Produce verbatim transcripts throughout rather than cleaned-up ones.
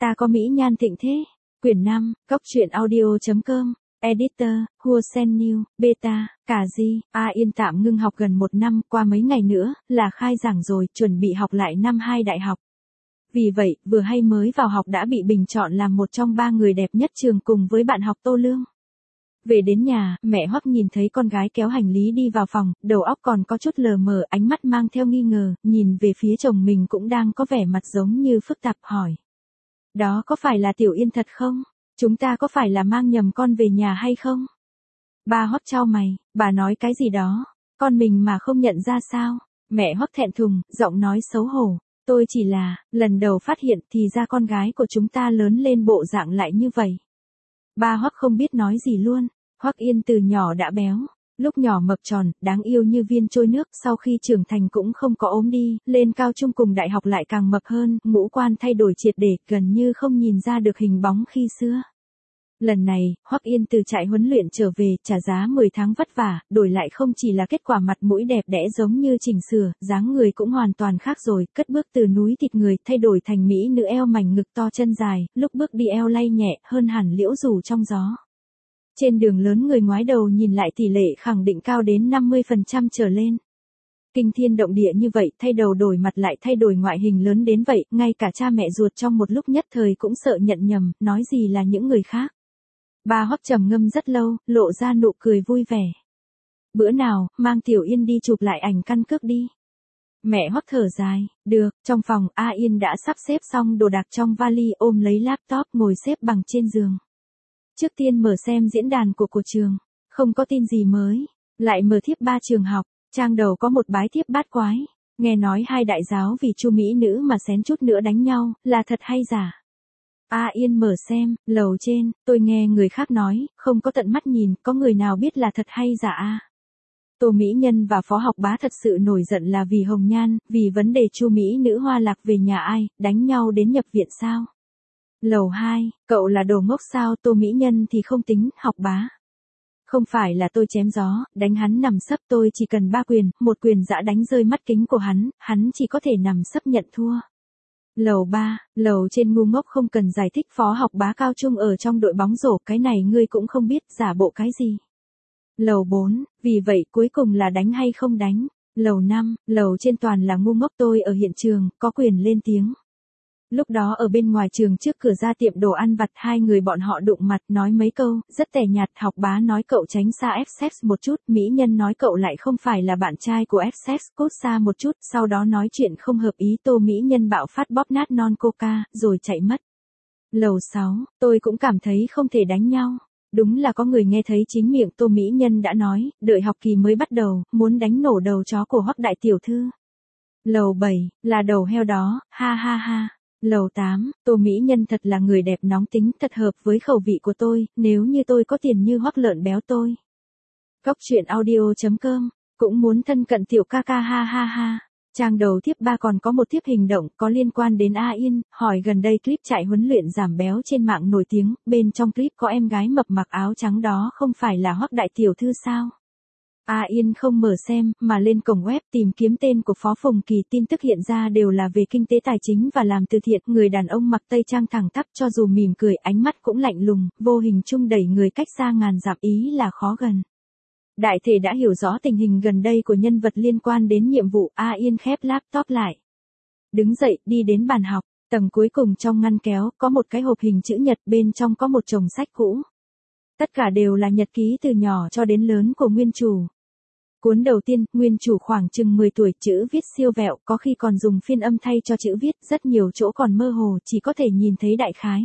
Ta có mỹ nhan thịnh thế. Quyển năm, Cốc truyện audio chấm com. Editor, Hua Sen New, Beta, cả gì, A Yên tạm ngưng học gần một năm, qua mấy ngày nữa, là khai giảng rồi, chuẩn bị học lại năm hai đại học. Vì vậy, vừa hay mới vào học đã bị bình chọn làm một trong ba người đẹp nhất trường cùng với bạn học Tô Lương. Về đến nhà, mẹ Hoắc nhìn thấy con gái kéo hành lý đi vào phòng, đầu óc còn có chút lờ mờ, ánh mắt mang theo nghi ngờ, nhìn về phía chồng mình cũng đang có vẻ mặt giống như phức tạp hỏi. Đó có phải là Tiểu Yên thật không? Chúng ta có phải là mang nhầm con về nhà hay không? Ba Hoắc chau mày, bà nói cái gì đó, con mình mà không nhận ra sao? Mẹ Hoắc thẹn thùng, giọng nói xấu hổ, tôi chỉ là, lần đầu phát hiện thì ra con gái của chúng ta lớn lên bộ dạng lại như vậy. Ba Hoắc không biết nói gì luôn, Hoắc Yên từ nhỏ đã béo, lúc nhỏ mập tròn, đáng yêu như viên trôi nước, sau khi trưởng thành cũng không có ốm đi, lên cao trung cùng đại học lại càng mập hơn, ngũ quan thay đổi triệt để, gần như không nhìn ra được hình bóng khi xưa. Lần này, Hoắc Yên từ trại huấn luyện trở về, trả giá mười tháng vất vả, đổi lại không chỉ là kết quả mặt mũi đẹp đẽ giống như chỉnh sửa, dáng người cũng hoàn toàn khác rồi, cất bước từ núi thịt người, thay đổi thành mỹ nữ eo mảnh ngực to chân dài, lúc bước đi eo lay nhẹ, hơn hẳn liễu rủ trong gió. Trên đường lớn người ngoái đầu nhìn lại tỷ lệ khẳng định cao đến năm mươi phần trăm trở lên. Kinh thiên động địa như vậy, thay đầu đổi mặt lại thay đổi ngoại hình lớn đến vậy, ngay cả cha mẹ ruột trong một lúc nhất thời cũng sợ nhận nhầm, nói gì là những người khác. Ba Hoắc trầm ngâm rất lâu, lộ ra nụ cười vui vẻ. Bữa nào, mang Tiểu Yên đi chụp lại ảnh căn cước đi. Mẹ Hoắc thở dài, được, trong phòng, A Yên đã sắp xếp xong đồ đạc trong vali, ôm lấy laptop ngồi xếp bằng trên giường. Trước tiên mở xem diễn đàn của của trường, không có tin gì mới, lại mở thiếp ba trường học, trang đầu có một bái thiếp bát quái, nghe nói hai đại giáo vì chu mỹ nữ mà xén chút nữa đánh nhau, là thật hay giả? A Yên mở xem, lầu trên, tôi nghe người khác nói, không có tận mắt nhìn, có người nào biết là thật hay giả a? Tô Mỹ Nhân và Phó Học Bá thật sự nổi giận là vì Hồng Nhan, vì vấn đề chu mỹ nữ Hoa Lạc về nhà ai, đánh nhau đến nhập viện sao? Lầu hai, cậu là đồ ngốc sao? Tô Mỹ Nhân thì không tính, Học Bá. Không phải là tôi chém gió, đánh hắn nằm sấp, tôi chỉ cần ba quyền, một quyền dã đánh rơi mắt kính của hắn, hắn chỉ có thể nằm sấp nhận thua. Lầu ba, lầu trên ngu ngốc không cần giải thích, Phó Học Bá cao trung ở trong đội bóng rổ, cái này ngươi cũng không biết, giả bộ cái gì. Lầu bốn, vì vậy cuối cùng là đánh hay không đánh. Lầu năm, lầu trên toàn là ngu ngốc, tôi ở hiện trường, có quyền lên tiếng. Lúc đó ở bên ngoài trường trước cửa ra tiệm đồ ăn vặt, hai người bọn họ đụng mặt nói mấy câu, rất tẻ nhạt. Học Bá nói cậu tránh xa F-Sex một chút, Mỹ Nhân nói cậu lại không phải là bạn trai của F-Sex, cốt xa một chút, sau đó nói chuyện không hợp ý, Tô Mỹ Nhân bạo phát bóp nát non coca, rồi chạy mất. Lầu sáu, tôi cũng cảm thấy không thể đánh nhau. Đúng là có người nghe thấy chính miệng Tô Mỹ Nhân đã nói, đợi học kỳ mới bắt đầu, muốn đánh nổ đầu chó của Hoắc đại tiểu thư. Lầu bảy, là đầu heo đó, ha ha ha. Lầu tám, Tô Mỹ Nhân thật là người đẹp nóng tính, thật hợp với khẩu vị của tôi, nếu như tôi có tiền như Hoắc lợn béo tôi. Cốc truyện audio chấm com, cũng muốn thân cận tiểu ca ca ha ha ha. Trang đầu thiếp ba còn có một thiếp hình động có liên quan đến A Yên, hỏi gần đây clip chạy huấn luyện giảm béo trên mạng nổi tiếng, bên trong clip có em gái mập mặc áo trắng đó không phải là Hoắc đại tiểu thư sao? A Yên không mở xem, mà lên cổng web tìm kiếm tên của Phó Phùng Kỳ, tin tức hiện ra đều là về kinh tế tài chính và làm từ thiện, người đàn ông mặc tây trang thẳng tắp cho dù mỉm cười ánh mắt cũng lạnh lùng, vô hình chung đẩy người cách xa ngàn dặm, ý là khó gần. Đại thể đã hiểu rõ tình hình gần đây của nhân vật liên quan đến nhiệm vụ, A Yên khép laptop lại. Đứng dậy, đi đến bàn học, tầng cuối cùng trong ngăn kéo, có một cái hộp hình chữ nhật, bên trong có một chồng sách cũ. Tất cả đều là nhật ký từ nhỏ cho đến lớn của nguyên chủ. Cuốn đầu tiên, nguyên chủ khoảng chừng mười tuổi, chữ viết siêu vẹo, có khi còn dùng phiên âm thay cho chữ viết, rất nhiều chỗ còn mơ hồ, chỉ có thể nhìn thấy đại khái.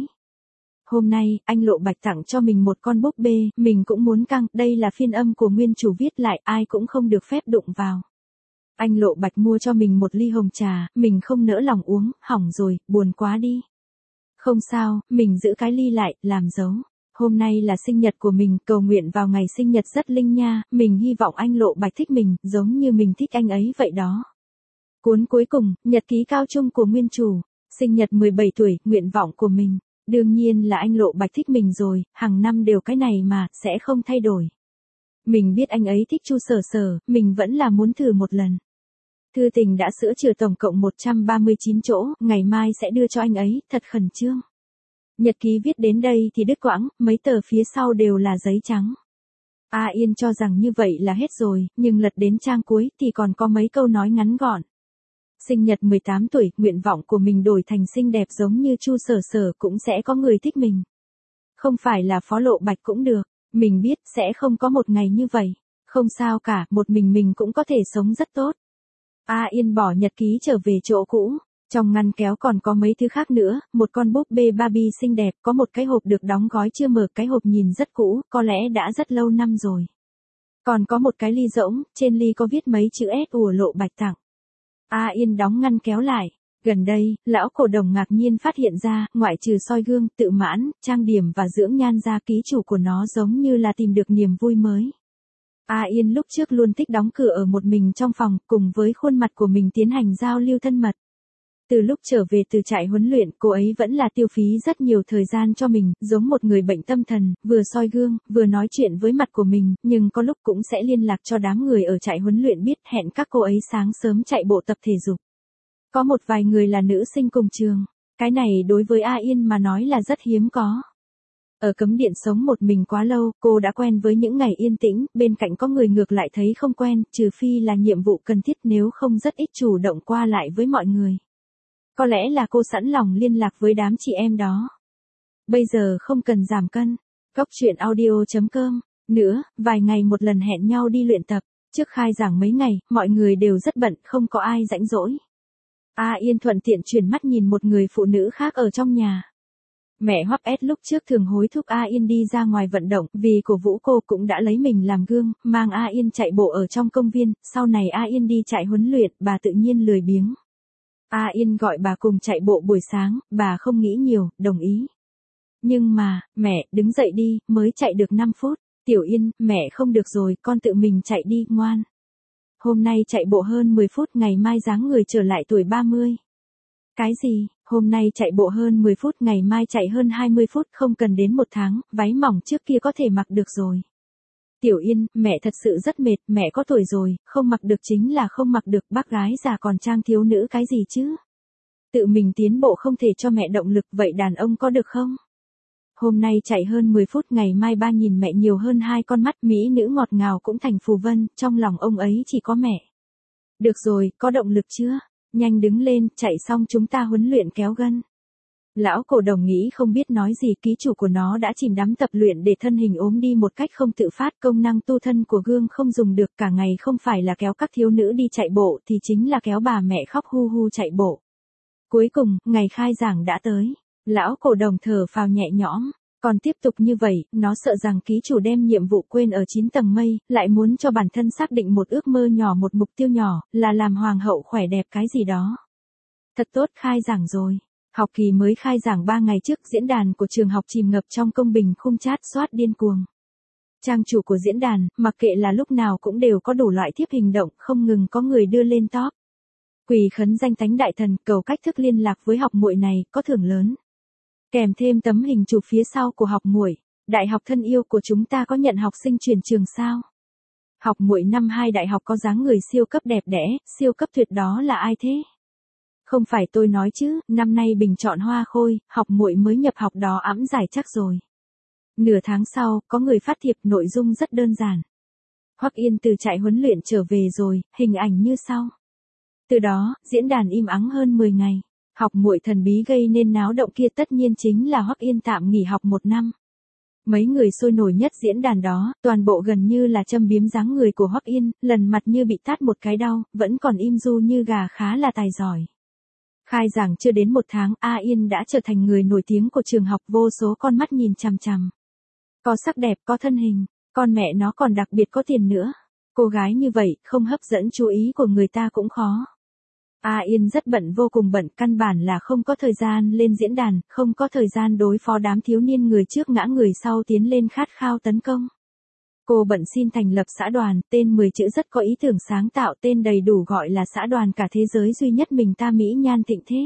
Hôm nay, anh Lộ Bạch tặng cho mình một con búp bê, mình cũng muốn căng, đây là phiên âm của nguyên chủ viết lại, ai cũng không được phép đụng vào. Anh Lộ Bạch mua cho mình một ly hồng trà, mình không nỡ lòng uống, hỏng rồi, buồn quá đi. Không sao, mình giữ cái ly lại, làm dấu. Hôm nay là sinh nhật của mình, cầu nguyện vào ngày sinh nhật rất linh nha, mình hy vọng anh Lộ Bạch thích mình, giống như mình thích anh ấy vậy đó. Cuốn cuối cùng, nhật ký cao trung của nguyên chủ, sinh nhật mười bảy tuổi, nguyện vọng của mình. Đương nhiên là anh Lộ Bạch thích mình rồi, hàng năm đều cái này mà, sẽ không thay đổi. Mình biết anh ấy thích Chu Sở Sở, mình vẫn là muốn thử một lần. Thư tình đã sửa chữa tổng cộng một trăm ba mươi chín chỗ, ngày mai sẽ đưa cho anh ấy, thật khẩn trương. Nhật ký viết đến đây thì đứt quãng, mấy tờ phía sau đều là giấy trắng. A Yên cho rằng như vậy là hết rồi, nhưng lật đến trang cuối thì còn có mấy câu nói ngắn gọn. Sinh nhật mười tám tuổi, nguyện vọng của mình đổi thành xinh đẹp giống như Chu Sở Sở cũng sẽ có người thích mình. Không phải là Phó Lộ Bạch cũng được, mình biết sẽ không có một ngày như vậy. Không sao cả, một mình mình cũng có thể sống rất tốt. A Yên bỏ nhật ký trở về chỗ cũ. Trong ngăn kéo còn có mấy thứ khác nữa, một con búp bê Barbie xinh đẹp, có một cái hộp được đóng gói chưa mở, cái hộp nhìn rất cũ, có lẽ đã rất lâu năm rồi. Còn có một cái ly rỗng, trên ly có viết mấy chữ S ủa Lộ Bạch tặng. A Yên đóng ngăn kéo lại. Gần đây, lão cổ đồng ngạc nhiên phát hiện ra, ngoại trừ soi gương, tự mãn, trang điểm và dưỡng nhan ra, ký chủ của nó giống như là tìm được niềm vui mới. A Yên lúc trước luôn thích đóng cửa ở một mình trong phòng, cùng với khuôn mặt của mình tiến hành giao lưu thân mật. Từ lúc trở về từ trại huấn luyện, cô ấy vẫn là tiêu phí rất nhiều thời gian cho mình, giống một người bệnh tâm thần, vừa soi gương, vừa nói chuyện với mặt của mình, nhưng có lúc cũng sẽ liên lạc cho đám người ở trại huấn luyện biết, hẹn các cô ấy sáng sớm chạy bộ tập thể dục. Có một vài người là nữ sinh cùng trường. Cái này đối với A Yên mà nói là rất hiếm có. Ở cấm điện sống một mình quá lâu, cô đã quen với những ngày yên tĩnh, bên cạnh có người ngược lại thấy không quen, trừ phi là nhiệm vụ cần thiết, nếu không rất ít chủ động qua lại với mọi người. Có lẽ là cô sẵn lòng liên lạc với đám chị em đó. Bây giờ không cần giảm cân. Góc truyện audio chấm com. Nữa, vài ngày một lần hẹn nhau đi luyện tập. Trước khai giảng mấy ngày, mọi người đều rất bận, không có ai rảnh rỗi. A Yên thuận tiện chuyển mắt nhìn một người phụ nữ khác ở trong nhà. Mẹ Hoắc S lúc trước thường hối thúc A Yên đi ra ngoài vận động, vì cổ vũ cô cũng đã lấy mình làm gương, mang A Yên chạy bộ ở trong công viên, sau này A Yên đi chạy huấn luyện, bà tự nhiên lười biếng. A Yên gọi bà cùng chạy bộ buổi sáng, bà không nghĩ nhiều, đồng ý. Nhưng mà, mẹ, đứng dậy đi, mới chạy được năm phút. Tiểu Yên, mẹ không được rồi, con tự mình chạy đi, ngoan. Hôm nay chạy bộ hơn mười phút, ngày mai dáng người trở lại tuổi ba mươi. Cái gì, hôm nay chạy bộ hơn mười phút, ngày mai chạy hơn hai mươi phút, không cần đến một tháng, váy mỏng trước kia có thể mặc được rồi. Tiểu Yên, mẹ thật sự rất mệt, mẹ có tuổi rồi, không mặc được chính là không mặc được, bác gái già còn trang thiếu nữ cái gì chứ? Tự mình tiến bộ không thể cho mẹ động lực, vậy đàn ông có được không? Hôm nay chạy hơn mười phút, ngày mai ba nhìn mẹ nhiều hơn hai con mắt, mỹ nữ ngọt ngào cũng thành phù vân, trong lòng ông ấy chỉ có mẹ. Được rồi, có động lực chưa? Nhanh đứng lên, chạy xong chúng ta huấn luyện kéo gân. Lão cổ đồng nghĩ không biết nói gì, ký chủ của nó đã chìm đắm tập luyện để thân hình ốm đi một cách không tự phát, công năng tu thân của gương không dùng được, cả ngày không phải là kéo các thiếu nữ đi chạy bộ thì chính là kéo bà mẹ khóc hu hu chạy bộ. Cuối cùng, ngày khai giảng đã tới. Lão cổ đồng thở phào nhẹ nhõm. Còn tiếp tục như vậy, nó sợ rằng ký chủ đem nhiệm vụ quên ở chín tầng mây, lại muốn cho bản thân xác định một ước mơ nhỏ, một mục tiêu nhỏ, là làm hoàng hậu khỏe đẹp cái gì đó. Thật tốt, khai giảng rồi. Học kỳ mới khai giảng ba ngày trước, diễn đàn của trường học chìm ngập trong công bình khung chat soát điên cuồng. Trang chủ của diễn đàn, mặc kệ là lúc nào cũng đều có đủ loại thiếp hình động, không ngừng có người đưa lên top. Quỳ khấn danh thánh đại thần, cầu cách thức liên lạc với học muội này, có thưởng lớn. Kèm thêm tấm hình chụp phía sau của học muội. Đại học thân yêu của chúng ta có nhận học sinh chuyển trường sao? Học muội năm hai đại học có dáng người siêu cấp đẹp đẽ, siêu cấp tuyệt, đó là ai thế? Không phải tôi nói chứ, năm nay bình chọn hoa khôi, học muội mới nhập học đó ẵm giải chắc rồi. Nửa tháng sau, có người phát thiệp, nội dung rất đơn giản. Hoắc Yên từ trại huấn luyện trở về rồi, hình ảnh như sau. Từ đó, diễn đàn im ắng hơn mười ngày. Học muội thần bí gây nên náo động kia tất nhiên chính là Hoắc Yên tạm nghỉ học một năm. Mấy người sôi nổi nhất diễn đàn đó, toàn bộ gần như là châm biếm dáng người của Hoắc Yên, lần mặt như bị tát một cái đau, vẫn còn im du như gà, khá là tài giỏi. Khai giảng chưa đến một tháng, A Yên đã trở thành người nổi tiếng của trường học, vô số con mắt nhìn chằm chằm. Có sắc đẹp, có thân hình, con mẹ nó còn đặc biệt có tiền nữa. Cô gái như vậy, không hấp dẫn chú ý của người ta cũng khó. A Yên rất bận, vô cùng bận, căn bản là không có thời gian lên diễn đàn, không có thời gian đối phó đám thiếu niên người trước ngã người sau tiến lên khát khao tấn công. Cô bận xin thành lập xã đoàn, tên mười chữ rất có ý tưởng sáng tạo, tên đầy đủ gọi là xã đoàn cả thế giới duy nhất mình ta mỹ nhan thịnh thế.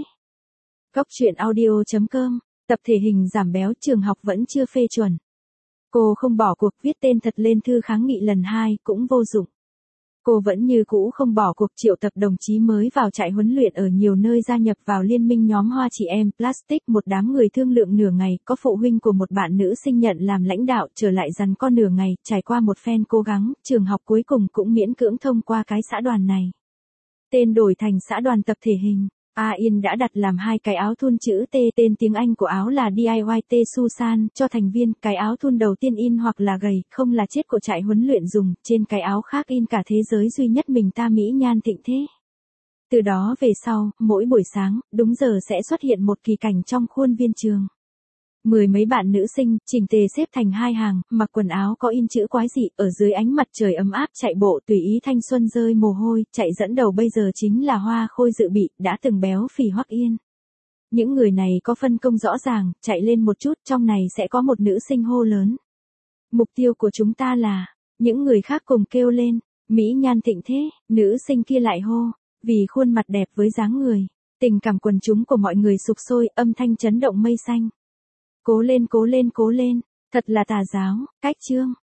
Góc truyện audio chấm com, tập thể hình giảm béo, trường học vẫn chưa phê chuẩn. Cô không bỏ cuộc, viết tên thật lên thư kháng nghị lần hai, cũng vô dụng. Cô vẫn như cũ không bỏ cuộc triệu tập đồng chí mới vào trại huấn luyện ở nhiều nơi gia nhập vào liên minh nhóm Hoa Chị Em Plastic. Một đám người thương lượng nửa ngày, có phụ huynh của một bạn nữ sinh nhận làm lãnh đạo, trở lại dằn co nửa ngày, trải qua một phen cố gắng, trường học cuối cùng cũng miễn cưỡng thông qua cái xã đoàn này. Tên đổi thành xã đoàn tập thể hình. A Yên đã đặt làm hai cái áo thun chữ T, tên tiếng Anh của áo là đê i i T Susan, cho thành viên. Cái áo thun đầu tiên in hoặc là gầy, không là chết của trại huấn luyện dùng, trên cái áo khác in cả thế giới duy nhất mình ta mỹ nhan thịnh thế. Từ đó về sau, mỗi buổi sáng, đúng giờ sẽ xuất hiện một kỳ cảnh trong khuôn viên trường. Mười mấy bạn nữ sinh, chỉnh tề xếp thành hai hàng, mặc quần áo có in chữ quái dị, ở dưới ánh mặt trời ấm áp chạy bộ tùy ý thanh xuân rơi mồ hôi, chạy dẫn đầu bây giờ chính là Hoa Khôi dự bị, đã từng béo phì Hoắc Yên. Những người này có phân công rõ ràng, chạy lên một chút, trong này sẽ có một nữ sinh hô lớn. Mục tiêu của chúng ta là, những người khác cùng kêu lên, mỹ nhan thịnh thế, nữ sinh kia lại hô, vì khuôn mặt đẹp với dáng người, tình cảm quần chúng của mọi người sục sôi, âm thanh chấn động mây xanh. Cố lên cố lên cố lên, thật là tà giáo, cách chương.